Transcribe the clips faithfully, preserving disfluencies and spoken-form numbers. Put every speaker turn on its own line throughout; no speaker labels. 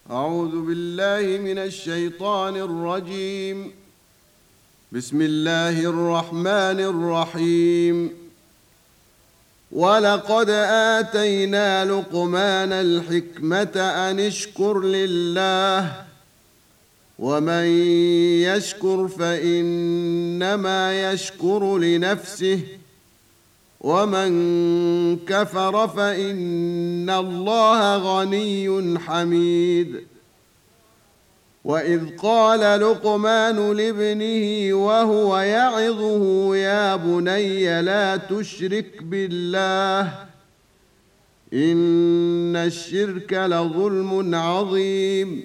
أعوذ بالله من الشيطان الرجيم. بسم الله الرحمن الرحيم. ولقد آتينا لقمان الحكمة أن اشكر لله ومن يشكر فإنما يشكر لنفسه ومن كفر فإن الله غني حميد. وإذ قال لقمان لابنه وهو يعظه يا بني لا تشرك بالله إن الشرك لظلم عظيم.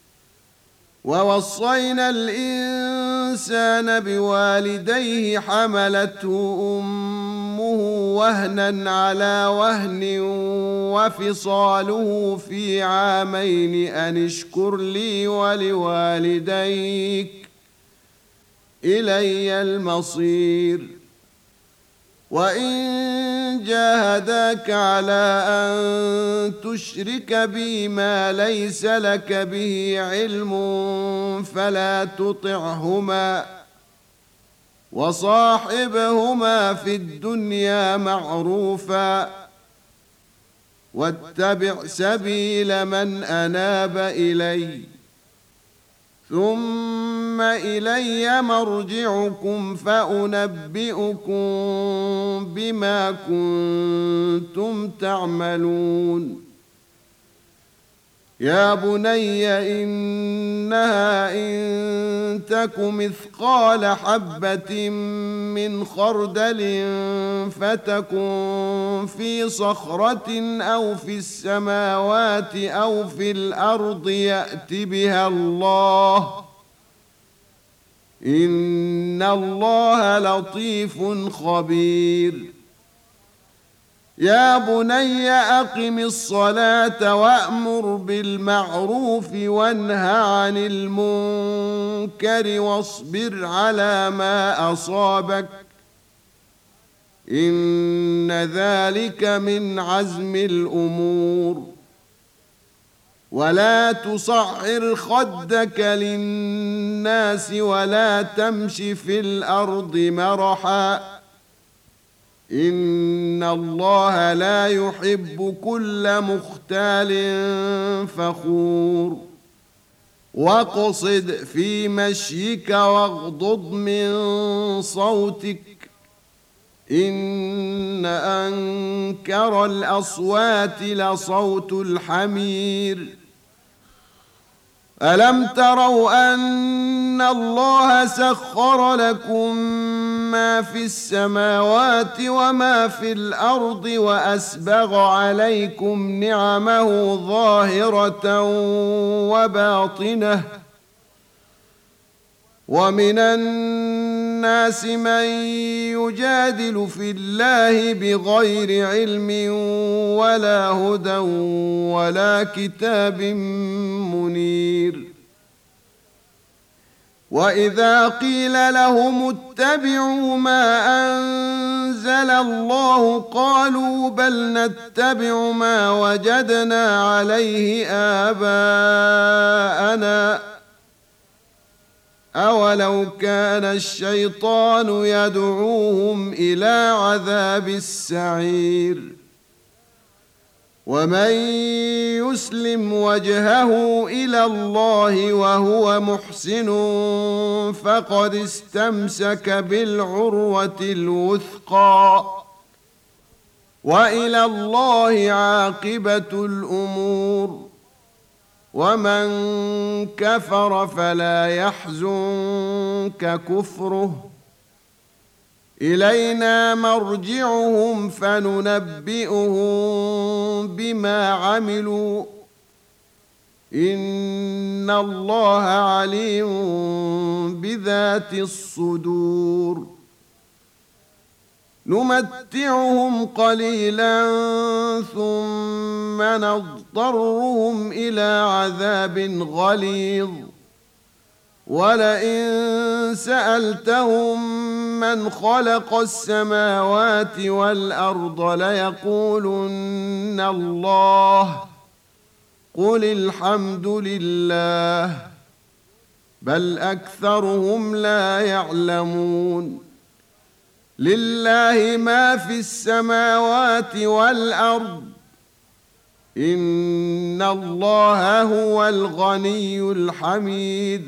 ووصينا الإنسان بوالديه حملته أمه وهنا على وهن وفصاله في عامين أن اشكر لي ولوالديك إلي المصير. وإن جاهداك على أن تشرك بي ما ليس لك به علم فلا تطعهما وصاحبهما في الدنيا معروفا واتبع سبيل من أناب إلي ثم إلي مرجعكم فأنبئكم بما كنتم تعملون. يا بني إنها إن تك مثقال حبة من خردل فتكن في صخرة أو في السماوات أو في الأرض يأت بها الله إن الله لطيف خبير. يا بني أقم الصلاة وأمر بالمعروف وانه عن المنكر واصبر على ما أصابك إن ذلك من عزم الأمور. ولا تصعر خدك للناس ولا تمش في الأرض مرحا إن الله لا يحب كل مختال فخور. واقصد في مشيك واغضض من صوتك إن أنكر الأصوات لصوت الحمير. ألم تروا أن الله سخر لكم ما في السماوات وما في الأرض وأسبغ عليكم نعمه ظاهرة وباطنة ومن الناس من يجادل في الله بغير علم ولا هدى ولا كتاب منير. وإذا قيل لهم اتبعوا ما أنزل الله قالوا بل نتبع ما وجدنا عليه آباءنا أولو كان الشيطان يدعوهم إلى عذاب السعير. ومن يسلم وجهه إلى الله وهو محسن فقد استمسك بالعروة الوثقى وإلى الله عاقبة الأمور. ومن كفر فلا يحزنك كفره إلينا مرجعهم فننبئهم بما عملوا إن الله عليم بذات الصدور. نمتعهم قليلا ثم نضطرهم إلى عذاب غليظ ولئن سألتهم من خلق السماوات والأرض ليقولن الله قل الحمد لله بل أكثرهم لا يعلمون لله ما في السماوات والأرض إن الله هو الغني الحميد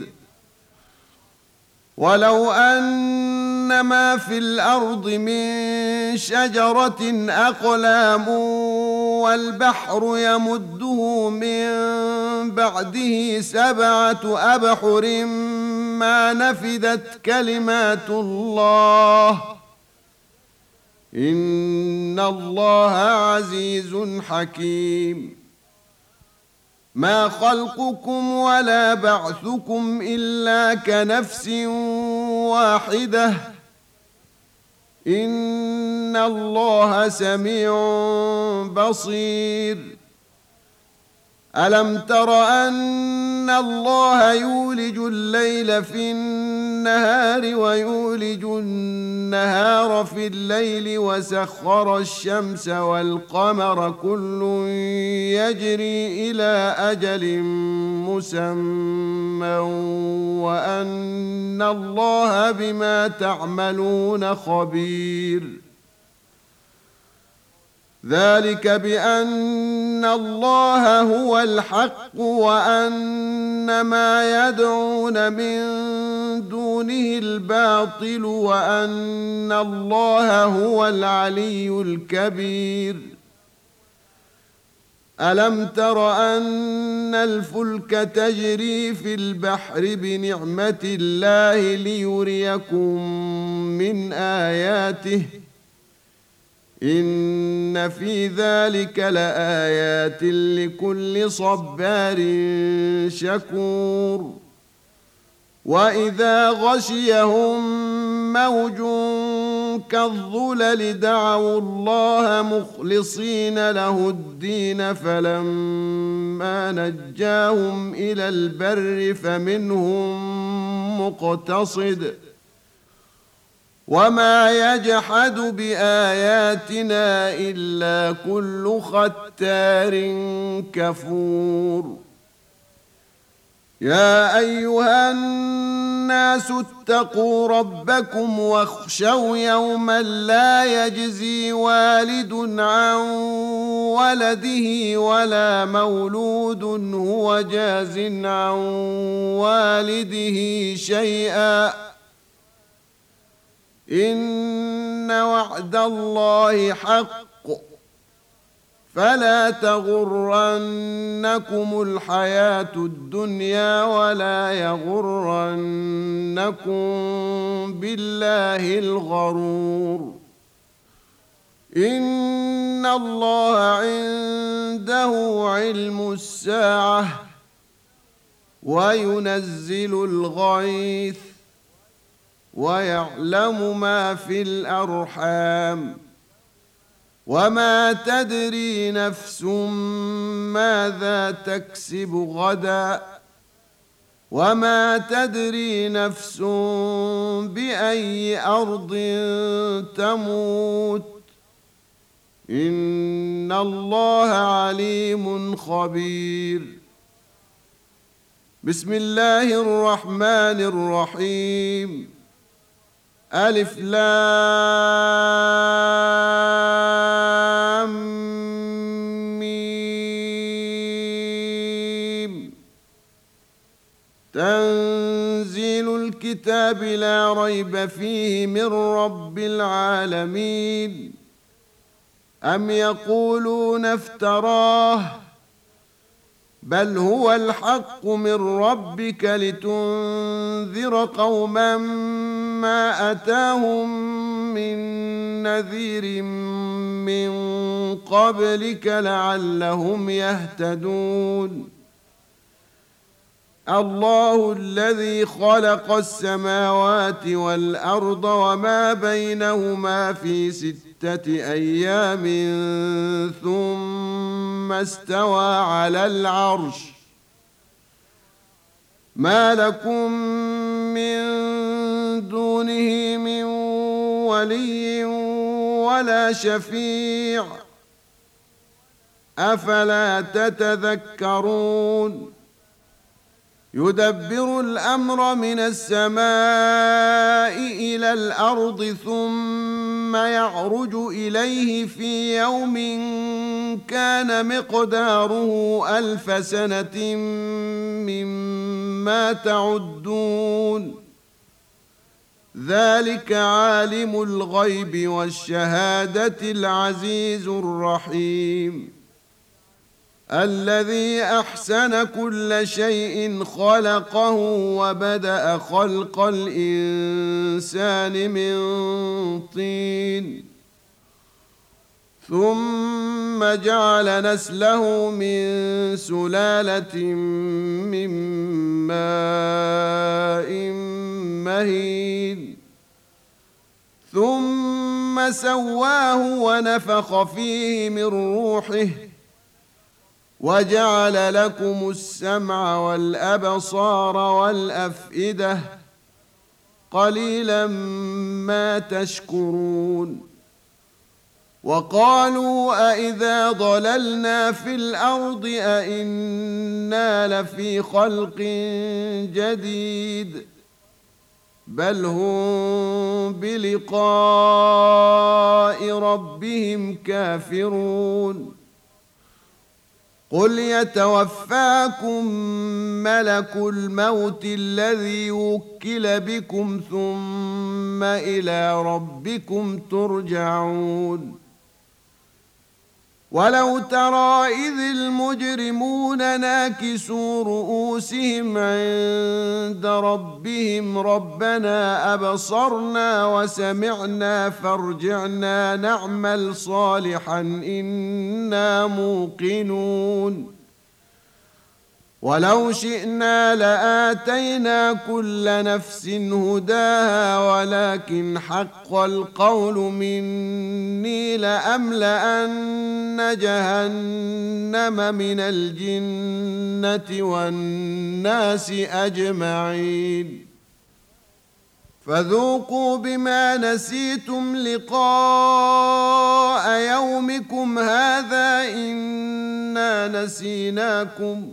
ولو أن ما في الأرض من شجرة أقلام والبحر يمده من بعده سبعة أبحر ما نفدت كلمات الله إن الله عزيز حكيم ما خلقكم ولا بعثكم إلا كنفس واحدة إن الله سميع بصير ألم تر أن الله يولج الليل في النهار ويولج النهار في الليل وسخر الشمس والقمر كل يجري إلى أجل مسمى وأن الله بما تعملون خبير ذلك بأن الله هو الحق وأن ما يدعون من دونه الباطل وأن الله هو العلي الكبير ألم تر أن الفلك تجري في البحر بنعمة الله ليريكم من آياته إن في ذلك لآيات لكل صبار شكور وإذا غشيهم موج كالظلل دعوا الله مخلصين له الدين فلما نجاهم إلى البر فمنهم مقتصد وما يجحد بآياتنا إلا كل ختار كفور يا أيها الناس اتقوا ربكم واخشوا يوما لا يجزي والد عن ولده ولا مولود هو جاز عن والده شيئا إن وعد الله حق فلا تغرنكم الحياة الدنيا ولا يغرنكم بالله الغرور إن الله عنده علم الساعة وينزل الغيث ويعلم ما في الأرحام وما تدري نفس ماذا تكسب غدا وما تدري نفس بأي أرض تموت إن الله عليم خبير بسم الله الرحمن الرحيم ألف لام ميم تنزيل الكتاب لا ريب فيه من رب العالمين أم يقولون افتراه بل هو الحق من ربك لتنذر قوما ما أتاهم من نذير من قبلك لعلهم يهتدون الله الذي خلق السماوات والأرض وما بينهما في ستة أيام ثم استوى على العرش ما لكم من دونه من ولي ولا شفيع أفلا تتذكرون يدبر الأمر من السماء إلى الأرض ثم يعرج إليه في يوم كان مقداره ألف سنة مما تعدون ذلك عالم الغيب والشهادة العزيز الرحيم الذي أحسن كل شيء خلقه وبدأ خلق الإنسان من طين ثم جعل نسله من سلالة من ماء مهين ثم سواه ونفخ فيه من روحه وجعل لكم السمع والأبصار والأفئدة قليلا ما تشكرون وقالوا أإذا ضللنا في الأرض أإنا لفي خلق جديد بل هم بلقاء ربهم كافرون قل يتوفاكم ملك الموت الذي وكل بكم ثم إلى ربكم ترجعون ولو ترى إذ المجرمون ناكسوا رؤوسهم عند ربهم ربنا أبصرنا وسمعنا فارجعنا نعمل صالحا إنا موقنون ولو شئنا لآتينا كل نفس هداها ولكن حق القول مني لأملأن جهنم من الجنة والناس أجمعين فذوقوا بما نسيتم لقاء يومكم هذا إنا نسيناكم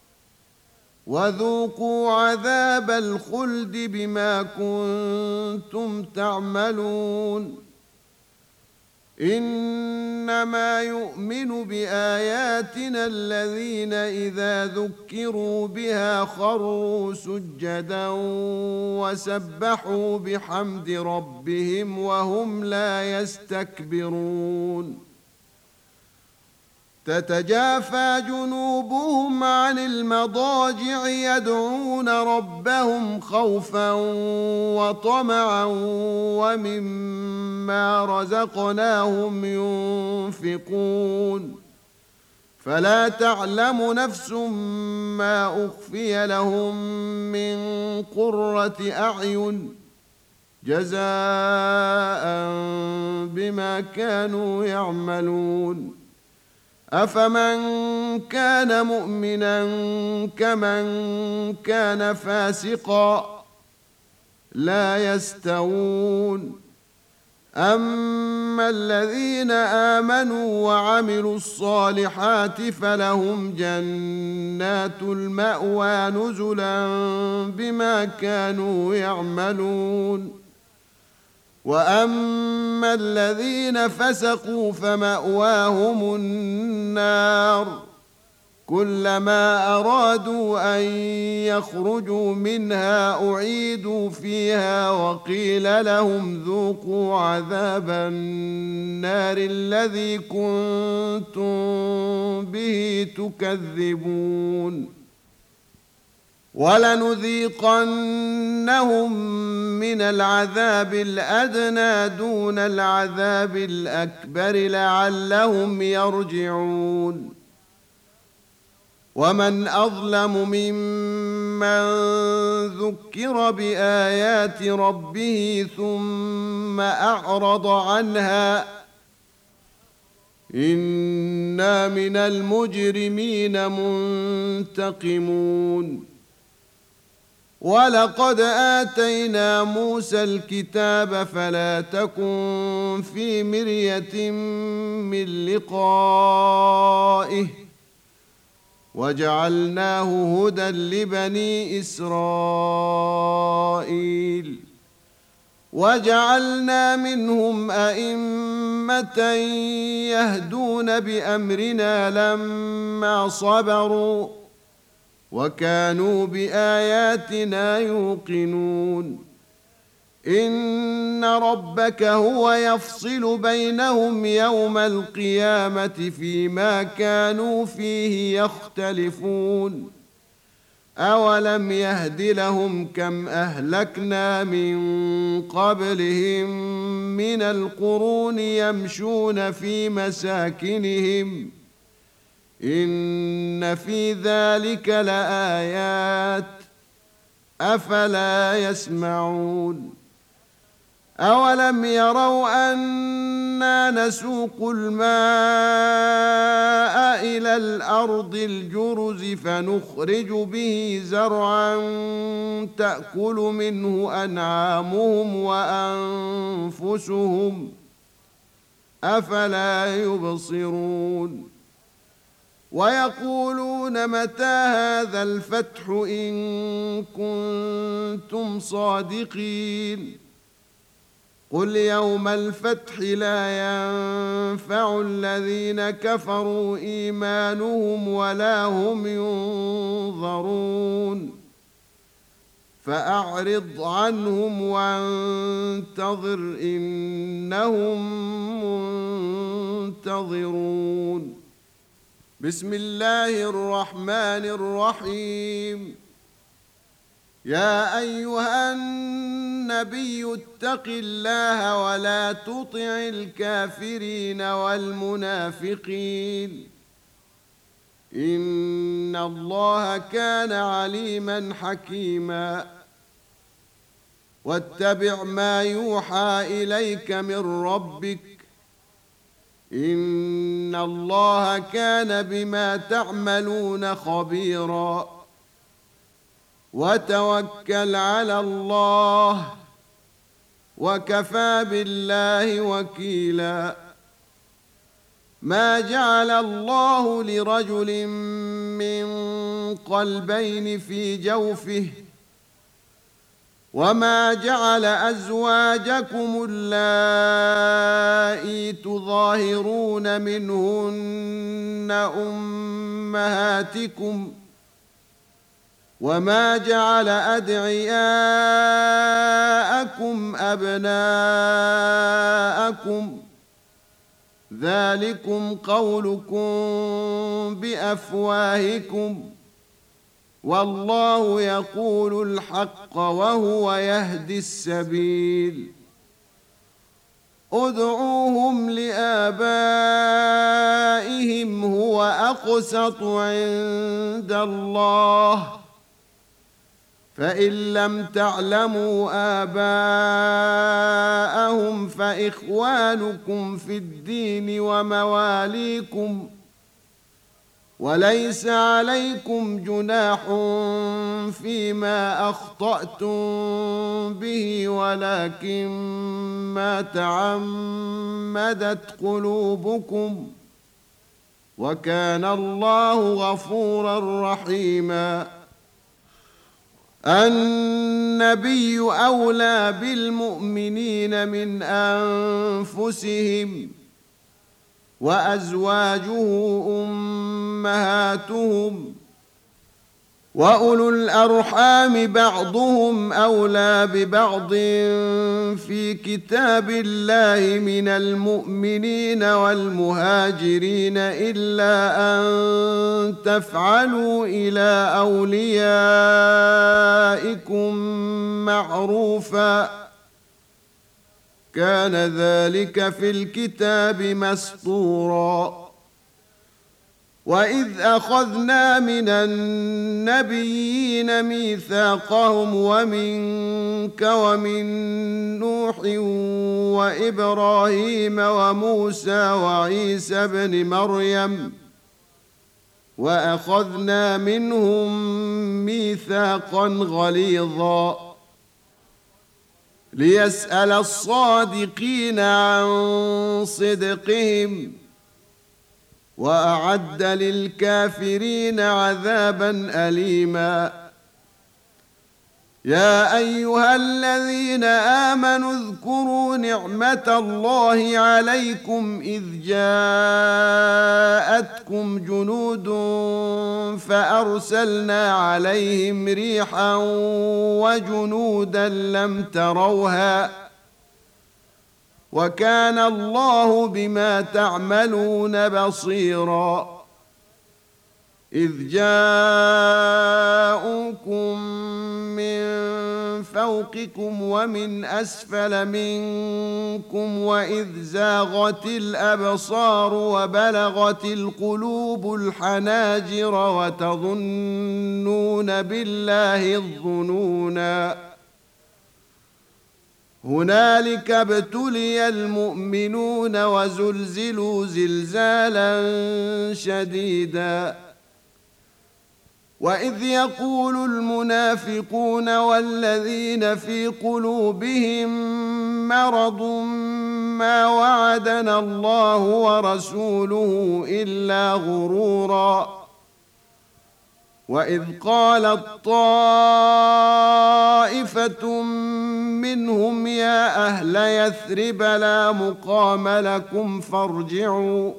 وذوقوا عذاب الخلد بما كنتم تعملون إنما يؤمن بآياتنا الذين إذا ذكروا بها خروا سجدا وسبحوا بحمد ربهم وهم لا يستكبرون تتجافى جنوبهم عن المضاجع يدعون ربهم خوفا وطمعا ومما رزقناهم ينفقون فلا تعلم نفس ما أخفي لهم من قرة أعين جزاء بما كانوا يعملون أفمن كان مؤمنا كمن كان فاسقا لا يستوون أما الذين آمنوا وعملوا الصالحات فلهم جنات المأوى نزلا بما كانوا يعملون وأما الذين فسقوا فمأواهم النار كلما أرادوا أن يخرجوا منها أعيدوا فيها وقيل لهم ذوقوا عذاب النار الذي كنتم به تكذبون ولنذيقنهم من العذاب الأدنى دون العذاب الأكبر لعلهم يرجعون ومن أظلم ممن ذكر بآيات ربه ثم أعرض عنها إنا من المجرمين منتقمون ولقد آتينا موسى الكتاب فلا تكن في مرية من لقائه وجعلناه هدى لبني إسرائيل وجعلنا منهم أئمة يهدون بأمرنا لما صبروا وكانوا بآياتنا يوقنون إن ربك هو يفصل بينهم يوم القيامة فيما كانوا فيه يختلفون أولم يهد لهم كم أهلكنا من قبلهم من القرون يمشون في مساكنهم إن في ذلك لآيات أفلا يسمعون أولم يروا أنا نسوق الماء إلى الأرض الجرز فنخرج به زرعا تأكل منه أنعامهم وأنفسهم أفلا يبصرون ويقولون متى هذا الفتح إن كنتم صادقين قل يوم الفتح لا ينفع الذين كفروا إيمانهم ولا هم ينظرون فأعرض عنهم وانتظر إنهم منتظرون بسم الله الرحمن الرحيم يا أيها النبي اتق الله ولا تطع الكافرين والمنافقين إن الله كان عليما حكيما واتبع ما يوحى إليك من ربك إن الله كان بما تعملون خبيرا وتوكل على الله وكفى بالله وكيلا ما جعل الله لرجل من قلبين في جوفه وما جعل أزواجكم اللائي تظاهرون منهن أمهاتكم وما جعل أدعياءكم أبناءكم ذلكم قولكم بأفواهكم والله يقول الحق وهو يهدي السبيل ادعوهم لآبائهم هو أقسط عند الله فإن لم تعلموا آباءهم فإخوانكم في الدين ومواليكم وليس عليكم جناح فيما أخطأتم به ولكن ما تعمدت قلوبكم وكان الله غفورا رحيما النبي أولى بالمؤمنين من أنفسهم وأزواجه أمهاتهم وأولو الأرحام بعضهم أولى ببعض في كتاب الله من المؤمنين والمهاجرين إلا أن تفعلوا إلى أوليائكم معروفا كان ذلك في الكتاب مسطورا وإذ أخذنا من النبيين ميثاقهم ومنك ومن نوح وإبراهيم وموسى وعيسى بن مريم وأخذنا منهم ميثاقا غليظا ليسأل الصادقين عن صدقهم وأعد للكافرين عذابا أليما. يا أيها الذين آمنوا اذكروا نعمة الله عليكم إذ جاءتكم جنود فأرسلنا عليهم ريحا وجنودا لم تروها وكان الله بما تعملون بصيرا. إذ جاءوكم من فوقكم ومن أسفل منكم وإذ زاغت الأبصار وبلغت القلوب الحناجر وتظنون بالله الظنونا. هنالك ابتلي المؤمنون وزلزلوا زلزالا شديدا. وإذ يقول المنافقون والذين في قلوبهم مرض ما وعدنا الله ورسوله إلا غرورا. وإذ قالت طائفة منهم يا أهل يثرب لا مقام لكم فارجعوا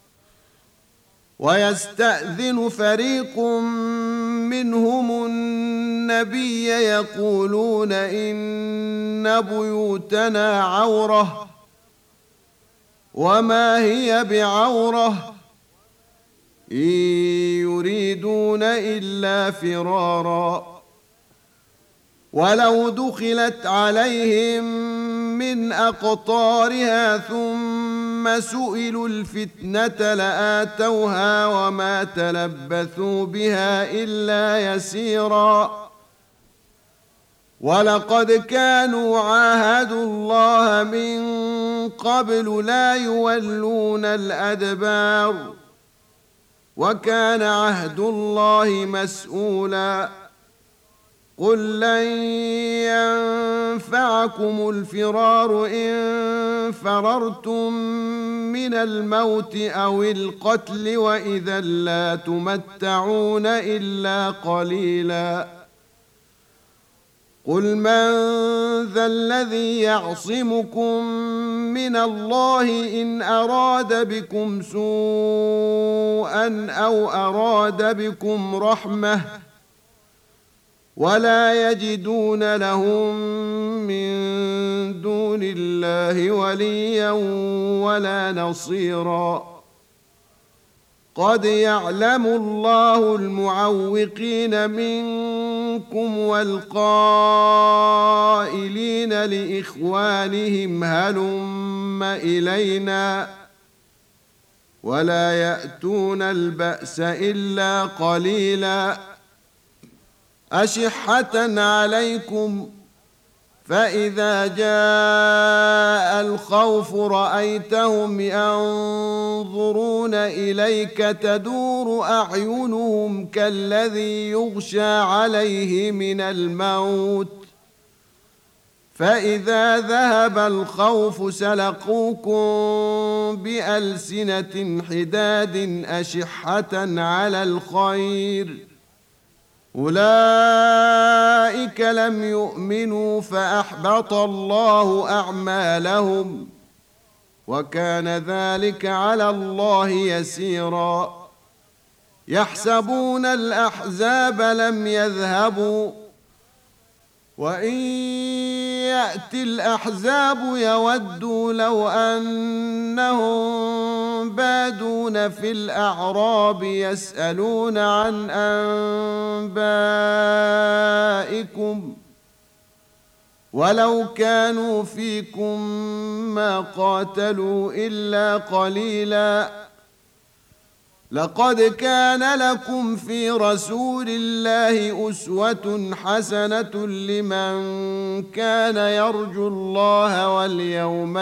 ويستأذن فريق منهم النبي يقولون إن بيوتنا عورة وما هي بعورة إن يريدون إلا فرارا. ولو دخلت عليهم من أقطارها ثم سئلوا الفتنة لآتوها وما تلبثوا بها إلا يسيرا. ولقد كانوا عاهدوا الله من قبل لا يولون الأدبار وكان عهد الله مسؤولا. قل لن ينفعكم الفرار إن فررتم من الموت أو القتل وإذا لا تمتعون إلا قليلا. قل من ذا الذي يعصمكم من الله إن أراد بكم سوءا أو أراد بكم رحمة ولا يجدون لهم من دون الله وليا ولا نصيرا. قد يعلم الله المعوقين منكم والقائلين لإخوانهم هلم إلينا ولا يأتون البأس إلا قليلا. أشحة عليكم فإذا جاء الخوف رأيتهم ينظرون إليك تدور أعينهم كالذي يغشى عليه من الموت فإذا ذهب الخوف سلقوكم بألسنة حداد أشحة على الخير أولئك لم يؤمنوا فأحبط الله أعمالهم وكان ذلك على الله يسيرا. يحسبون الأحزاب لم يذهبوا وإن يأتي الأحزاب يودوا لو أنهم بادون في الأعراب يسألون عن أنبائكم ولو كانوا فيكم ما قاتلوا إلا قليلا. لقد كان لكم في رسول الله أسوة حسنة لمن كان يرجو الله واليوم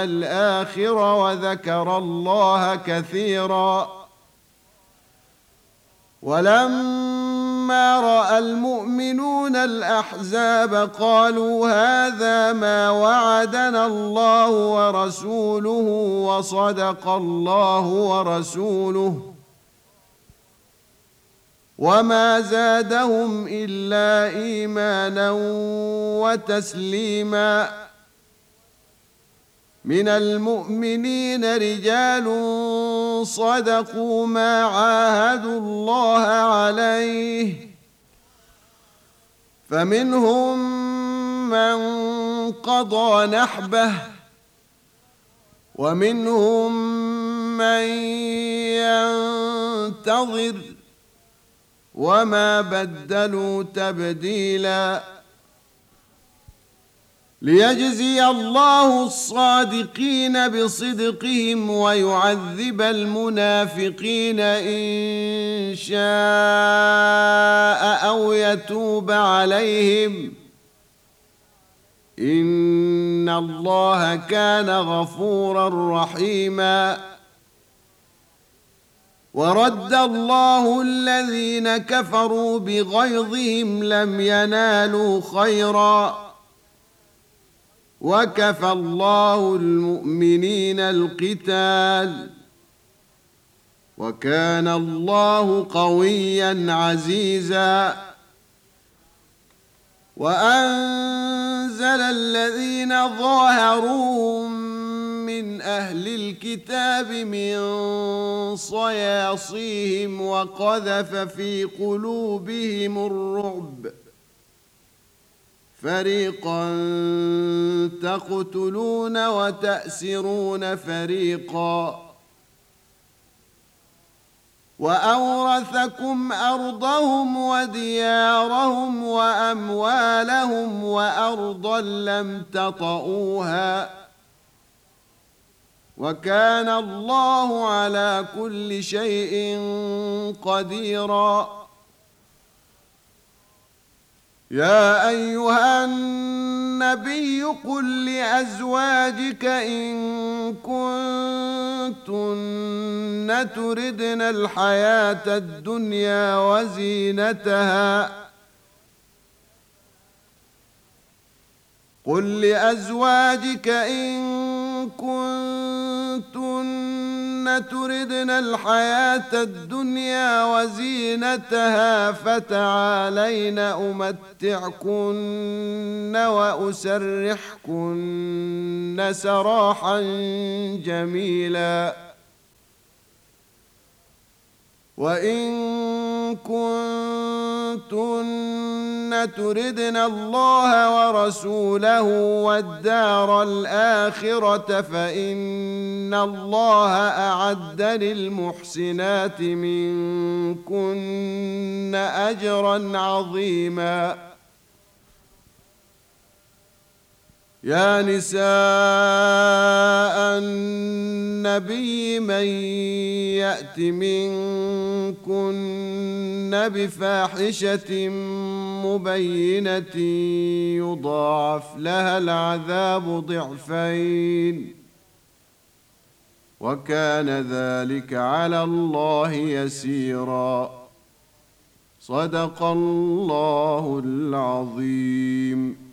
الآخر وذكر الله كثيرا. ولما رأى المؤمنون الأحزاب قالوا هذا ما وعدنا الله ورسوله وصدق الله ورسوله وما زادهم إلا إيمانا وتسليما. من المؤمنين رجال صدقوا ما عاهدوا الله عليه فمنهم من قضى نحبه ومنهم من ينتظر وما بدلوا تبديلا. ليجزي الله الصادقين بصدقهم ويعذب المنافقين إن شاء أو يتوب عليهم إن الله كان غفورا رحيما. ورد الله الذين كفروا بغيظهم لم ينالوا خيرا وكفى الله المؤمنين القتال وكان الله قويا عزيزا. وأنزل الذين ظاهروهم من أهل الكتاب من صياصيهم وقذف في قلوبهم الرعب فريقا تقتلون وتأسرون فريقا وأورثكم أرضهم وديارهم وأموالهم وأرضا لم تطئوها وكان الله على كل شيء قديرا. يا أيها النبي قل لأزواجك إن كنتن تردن الحياة الدنيا وزينتها قل لأزواجك إن كنتن تردن الحياة الدنيا وزينتها فتعالين أمتعكن وأسرحكن سراحا جميلا. وإن كنتن تردن الله ورسوله والدار الآخرة فإن الله أعد للمحسنات منكن أجرا عظيما. يا نساء النبي من يأت منكن بفاحشة مبينة يضاعف لها العذاب ضعفين وكان ذلك على الله يسيرا. صدق الله العظيم.